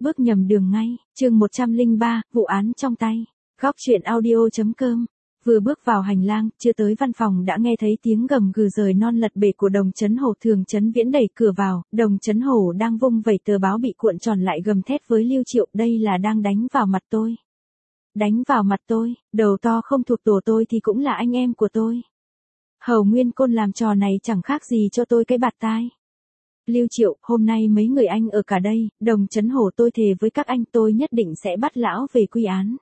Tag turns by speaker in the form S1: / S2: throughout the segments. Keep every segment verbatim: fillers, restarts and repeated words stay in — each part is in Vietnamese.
S1: bước nhầm đường ngay, chương một trăm lẻ ba, vụ án trong tay. Góc truyện audio.com. Vừa bước vào hành lang, chưa tới văn phòng đã nghe thấy tiếng gầm gừ rời non lật bể của Đồng Chấn Hổ. Thường Chấn Viễn đẩy cửa vào, Đồng Chấn Hổ đang vung vẩy tờ báo bị cuộn tròn lại gầm thét với Lưu Triệu, đây là đang đánh vào mặt tôi. Đánh vào mặt tôi, đầu to không thuộc tổ tôi thì cũng là anh em của tôi. Hầu Nguyên Côn làm trò này chẳng khác gì cho tôi cái bạt tai. Lưu Triệu, hôm nay mấy người anh ở cả đây, Đồng Chấn Hổ tôi thề với các anh tôi nhất định sẽ bắt lão về quy án.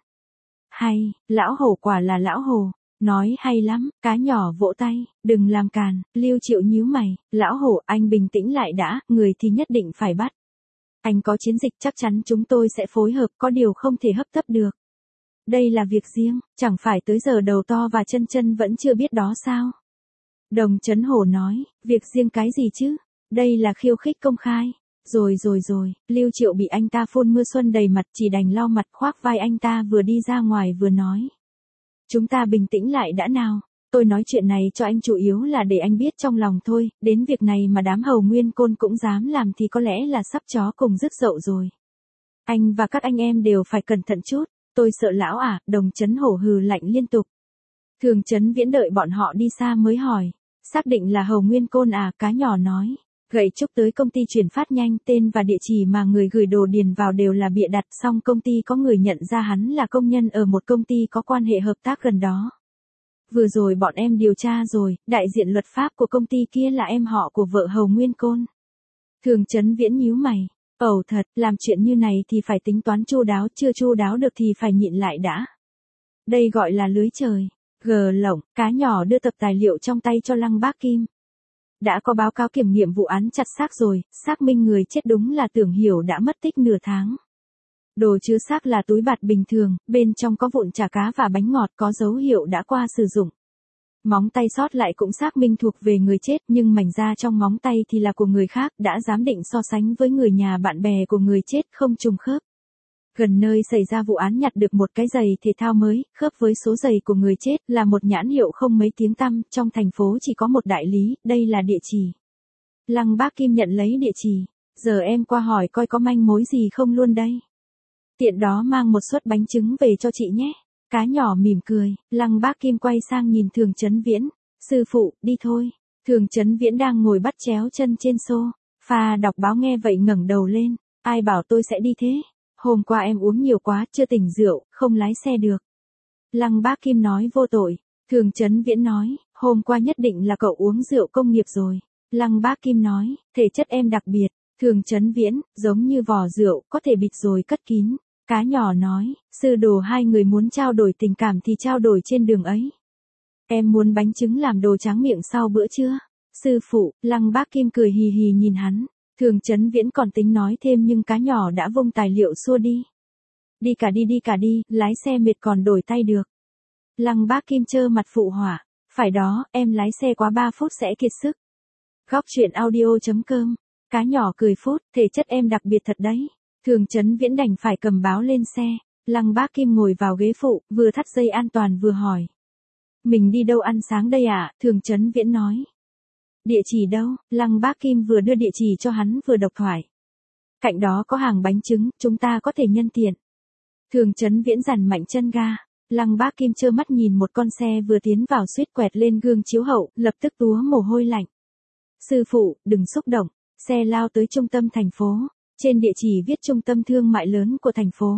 S1: Hay, lão hổ quả là lão hổ, nói hay lắm, cá nhỏ vỗ tay, đừng làm càn, Lưu Triệu nhíu mày, lão hổ anh bình tĩnh lại đã, người thì nhất định phải bắt. Anh có chiến dịch chắc chắn chúng tôi sẽ phối hợp, có điều không thể hấp tấp được. Đây là việc riêng, chẳng phải tới giờ đầu to và chân chân vẫn chưa biết đó sao? Đồng Chấn Hổ nói, việc riêng cái gì chứ? Đây là khiêu khích công khai. Rồi rồi rồi, Lưu Triệu bị anh ta phun mưa xuân đầy mặt, chỉ đành lau mặt khoác vai anh ta vừa đi ra ngoài vừa nói. Chúng ta bình tĩnh lại đã nào, tôi nói chuyện này cho anh chủ yếu là để anh biết trong lòng thôi, đến việc này mà đám Hầu Nguyên Côn cũng dám làm thì có lẽ là sắp chó cùng rứt dậu rồi. Anh và các anh em đều phải cẩn thận chút, tôi sợ lão à, Đồng Chấn Hổ hừ lạnh liên tục. Thường Chấn Viễn đợi bọn họ đi xa mới hỏi, xác định là Hầu Nguyên Côn à, cá nhỏ nói. Gậy trúc tới công ty chuyển phát nhanh, tên và địa chỉ mà người gửi đồ điền vào đều là bịa đặt, xong công ty có người nhận ra hắn là công nhân ở một công ty có quan hệ hợp tác gần đó. Vừa rồi bọn em điều tra rồi, đại diện luật pháp của công ty kia là em họ của vợ Hầu Nguyên Côn. Thường Chấn Viễn nhíu mày, ẩu thật, làm chuyện như này thì phải tính toán chu đáo, chưa chu đáo được thì phải nhịn lại đã. Đây gọi là lưới trời, gờ lổng, cá nhỏ đưa tập tài liệu trong tay cho Lăng Bác Kim. Đã có báo cáo kiểm nghiệm vụ án chặt xác rồi, xác minh người chết đúng là Tưởng Hiểu đã mất tích nửa tháng. Đồ chứa xác là túi bạt bình thường, bên trong có vụn chả cá và bánh ngọt có dấu hiệu đã qua sử dụng. Móng tay sót lại cũng xác minh thuộc về người chết, nhưng mảnh da trong móng tay thì là của người khác, đã giám định so sánh với người nhà bạn bè của người chết không trùng khớp. Gần nơi xảy ra vụ án nhặt được một cái giày thể thao mới, khớp với số giày của người chết, là một nhãn hiệu không mấy tiếng tăm, trong thành phố chỉ có một đại lý, đây là địa chỉ. Lăng Bác Kim nhận lấy địa chỉ, giờ em qua hỏi coi có manh mối gì không luôn đây. Tiện đó mang một suất bánh trứng về cho chị nhé. Cá nhỏ mỉm cười, Lăng Bác Kim quay sang nhìn Thường Chấn Viễn, sư phụ, đi thôi. Thường Chấn Viễn đang ngồi bắt chéo chân trên xô, pha đọc báo nghe vậy ngẩng đầu lên, ai bảo tôi sẽ đi thế? Hôm qua em uống nhiều quá, chưa tỉnh rượu, không lái xe được. Lăng Bác Kim nói vô tội. Thường Chấn Viễn nói, hôm qua nhất định là cậu uống rượu công nghiệp rồi. Lăng Bác Kim nói, thể chất em đặc biệt. Thường Chấn Viễn, giống như vỏ rượu, có thể bịt rồi cất kín. Cá nhỏ nói, sư đồ hai người muốn trao đổi tình cảm thì trao đổi trên đường ấy. Em muốn bánh trứng làm đồ tráng miệng sau bữa trưa. Sư phụ, Lăng Bác Kim cười hì hì nhìn hắn. Thường Chấn Viễn còn tính nói thêm nhưng cá nhỏ đã vung tài liệu xua đi. Đi cả đi đi cả đi, lái xe mệt còn đổi tay được. Lăng Bác Kim trơ mặt phụ họa, phải đó, em lái xe quá ba phút sẽ kiệt sức. Góc truyện audio.com, cá nhỏ cười phút, thể chất em đặc biệt thật đấy. Thường Chấn Viễn đành phải cầm báo lên xe, Lăng Bác Kim ngồi vào ghế phụ, vừa thắt dây an toàn vừa hỏi. Mình đi đâu ăn sáng đây ạ? À? Thường Chấn Viễn nói. Địa chỉ đâu? Lăng Bác Kim vừa đưa địa chỉ cho hắn vừa độc thoại. Cạnh đó có hàng bánh trứng, chúng ta có thể nhân tiện. Thường Chấn Viễn dằn mạnh chân ga. Lăng Bác Kim trơ mắt nhìn một con xe vừa tiến vào suýt quẹt lên gương chiếu hậu, lập tức túa mồ hôi lạnh. Sư phụ, đừng xúc động. Xe lao tới trung tâm thành phố. Trên địa chỉ viết trung tâm thương mại lớn của thành phố.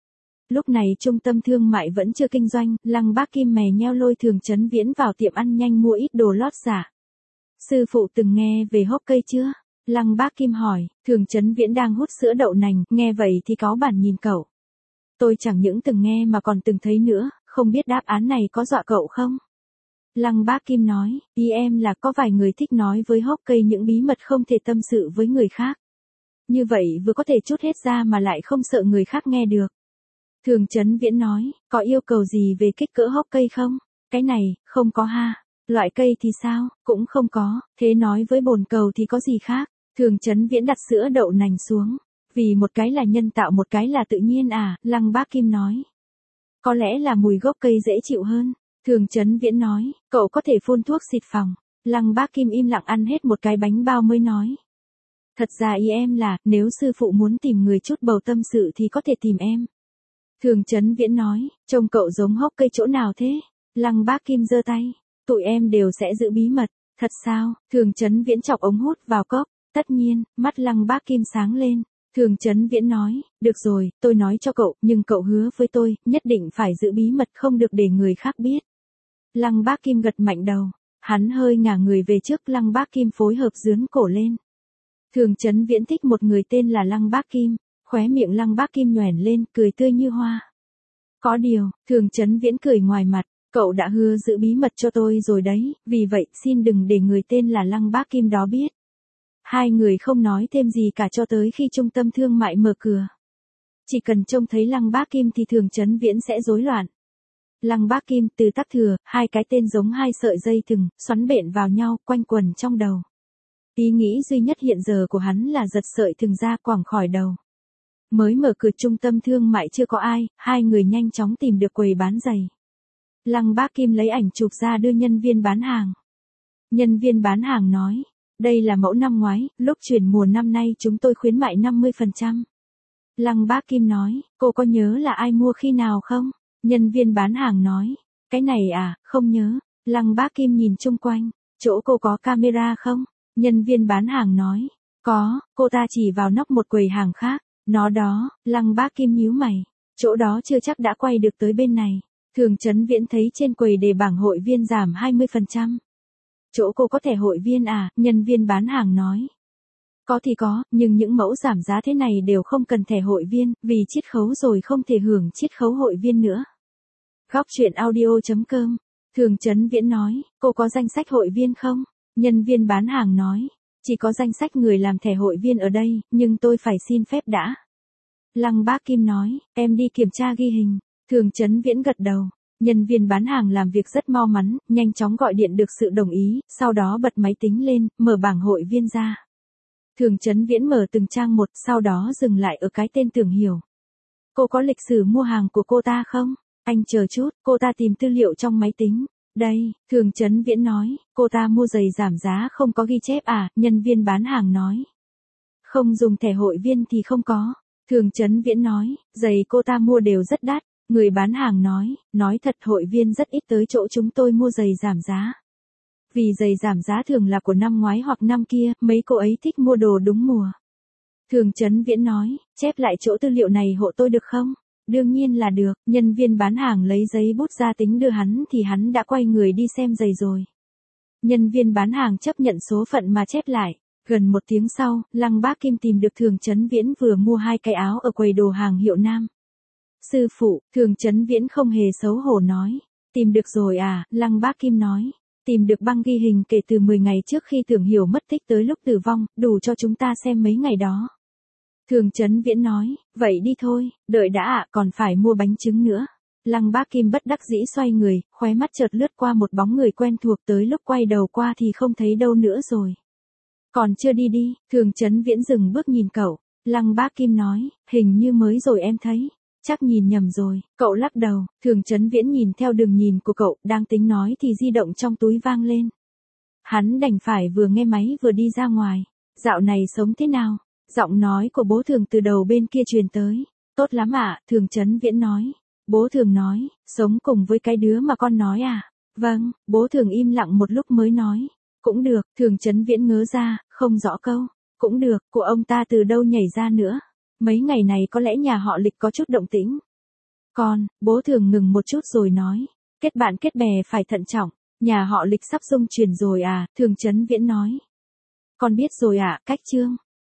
S1: Lúc này trung tâm thương mại vẫn chưa kinh doanh, Lăng Bác Kim mè nheo lôi Thường Chấn Viễn vào tiệm ăn nhanh mua ít đồ lót giả. Sư phụ từng nghe về hốc cây chưa? Lăng Bác Kim hỏi. Thường Chấn Viễn đang hút sữa đậu nành, nghe vậy thì cáu bản nhìn cậu. Tôi chẳng những từng nghe mà còn từng thấy nữa, không biết đáp án này có dọa cậu không? Lăng Bác Kim nói, ý em là có vài người thích nói với hốc cây những bí mật không thể tâm sự với người khác. Như vậy vừa có thể trút hết ra mà lại không sợ người khác nghe được. Thường Chấn Viễn nói, có yêu cầu gì về kích cỡ hốc cây không? Cái này, không có ha. Loại cây thì sao, cũng không có, thế nói với bồn cầu thì có gì khác. Thường Chấn Viễn đặt sữa đậu nành xuống. Vì một cái là nhân tạo một cái là tự nhiên à, Lăng Bác Kim nói. Có lẽ là mùi gốc cây dễ chịu hơn. Thường Chấn Viễn nói, cậu có thể phun thuốc xịt phòng. Lăng Bác Kim im lặng ăn hết một cái bánh bao mới nói. Thật ra ý em là, nếu sư phụ muốn tìm người chút bầu tâm sự thì có thể tìm em. Thường Chấn Viễn nói, trông cậu giống hốc cây chỗ nào thế? Lăng Bác Kim giơ tay, tụi em đều sẽ giữ bí mật. Thật sao? Thường Chấn Viễn chọc ống hút vào cốc. Tất nhiên, mắt Lăng Bác Kim sáng lên. Thường Chấn Viễn nói, được rồi, tôi nói cho cậu, nhưng cậu hứa với tôi, nhất định phải giữ bí mật không được để người khác biết. Lăng Bác Kim gật mạnh đầu, hắn hơi ngả người về trước, Lăng Bác Kim phối hợp dướn cổ lên. Thường Chấn Viễn thích một người tên là Lăng Bác Kim, khóe miệng Lăng Bác Kim nhoẻn lên, cười tươi như hoa. Có điều, Thường Chấn Viễn cười ngoài mặt, cậu đã hứa giữ bí mật cho tôi rồi đấy, vì vậy xin đừng để người tên là Lăng Bác Kim đó biết. Hai người không nói thêm gì cả cho tới khi trung tâm thương mại mở cửa. Chỉ cần trông thấy Lăng Bác Kim thì Thường Chấn Viễn sẽ rối loạn. Lăng Bác Kim, Từ Tắc Thừa, hai cái tên giống hai sợi dây thừng, xoắn bện vào nhau, quanh quần trong đầu. Ý nghĩ duy nhất hiện giờ của hắn là giật sợi thừng ra quẳng khỏi đầu. Mới mở cửa trung tâm thương mại chưa có ai, hai người nhanh chóng tìm được quầy bán giày. Lăng Bác Kim lấy ảnh chụp ra đưa nhân viên bán hàng. Nhân viên bán hàng nói, đây là mẫu năm ngoái, lúc chuyển mùa năm nay chúng tôi khuyến mại năm mươi phần trăm. Lăng Bác Kim nói, cô có nhớ là ai mua khi nào không? Nhân viên bán hàng nói, cái này à, không nhớ. Lăng Bác Kim nhìn chung quanh, chỗ cô có camera không? Nhân viên bán hàng nói, có, cô ta chỉ vào nóc một quầy hàng khác. Nó đó, Lăng Bác Kim nhíu mày, chỗ đó chưa chắc đã quay được tới bên này. Thường Chấn Viễn thấy trên quầy đề bảng hội viên giảm hai mươi phần trăm. Chỗ cô có thẻ hội viên à? Nhân viên bán hàng nói. Có thì có, nhưng những mẫu giảm giá thế này đều không cần thẻ hội viên, vì chiết khấu rồi không thể hưởng chiết khấu hội viên nữa. Góc truyện audio chấm com. Thường Chấn Viễn nói, cô có danh sách hội viên không? Nhân viên bán hàng nói, chỉ có danh sách người làm thẻ hội viên ở đây, nhưng tôi phải xin phép đã. Lăng Bác Kim nói, em đi kiểm tra ghi hình. Thường Chấn Viễn gật đầu. Nhân viên bán hàng làm việc rất mau mắn, nhanh chóng gọi điện được sự đồng ý, sau đó bật máy tính lên, mở bảng hội viên ra. Thường Chấn Viễn mở từng trang một, sau đó dừng lại ở cái tên Tưởng Hiểu. Cô có lịch sử mua hàng của cô ta không? Anh chờ chút, cô ta tìm tư liệu trong máy tính. Đây, Thường Chấn Viễn nói, cô ta mua giày giảm giá không có ghi chép à? Nhân viên bán hàng nói. Không dùng thẻ hội viên thì không có. Thường Chấn Viễn nói, giày cô ta mua đều rất đắt. Người bán hàng nói, nói thật hội viên rất ít tới chỗ chúng tôi mua giày giảm giá. Vì giày giảm giá thường là của năm ngoái hoặc năm kia, mấy cô ấy thích mua đồ đúng mùa. Thường Chấn Viễn nói, chép lại chỗ tư liệu này hộ tôi được không? Đương nhiên là được, nhân viên bán hàng lấy giấy bút ra tính đưa hắn thì hắn đã quay người đi xem giày rồi. Nhân viên bán hàng chấp nhận số phận mà chép lại. Gần một tiếng sau, Lăng Bác Kim tìm được Thường Chấn Viễn vừa mua hai cái áo ở quầy đồ hàng hiệu nam. Sư phụ, Thường Chấn Viễn không hề xấu hổ nói. Tìm được rồi à? Lăng Bác Kim nói. Tìm được băng ghi hình kể từ mười ngày trước khi Tưởng Hiểu mất tích tới lúc tử vong, đủ cho chúng ta xem mấy ngày đó. Thường Chấn Viễn nói, vậy đi thôi, đợi đã ạ, à, còn phải mua bánh trứng nữa. Lăng Bác Kim bất đắc dĩ xoay người, khóe mắt chợt lướt qua một bóng người quen thuộc, tới lúc quay đầu qua thì không thấy đâu nữa rồi. Còn chưa đi đi, Thường Chấn Viễn dừng bước nhìn cậu. Lăng Bác Kim nói, hình như mới rồi em thấy. Chắc nhìn nhầm rồi, cậu lắc đầu. Thường Chấn Viễn nhìn theo đường nhìn của cậu, đang tính nói thì di động trong túi vang lên. Hắn đành phải vừa nghe máy vừa đi ra ngoài. Dạo này sống thế nào? Giọng nói của bố Thường từ đầu bên kia truyền tới. Tốt lắm ạ, à, Thường Chấn Viễn nói. Bố Thường nói, sống cùng với cái đứa mà con nói à? Vâng, bố Thường im lặng một lúc mới nói. Cũng được, Thường Chấn Viễn ngớ ra, không rõ câu. Cũng được, của ông ta từ đâu nhảy ra nữa. Mấy ngày này có lẽ nhà họ Lịch có chút động tĩnh. Con, bố Thường ngừng một chút rồi nói. Kết bạn kết bè phải thận trọng. Nhà họ Lịch sắp dung chuyển rồi à? Thường Chấn Viễn nói. Con biết rồi ạ, à, cách chương.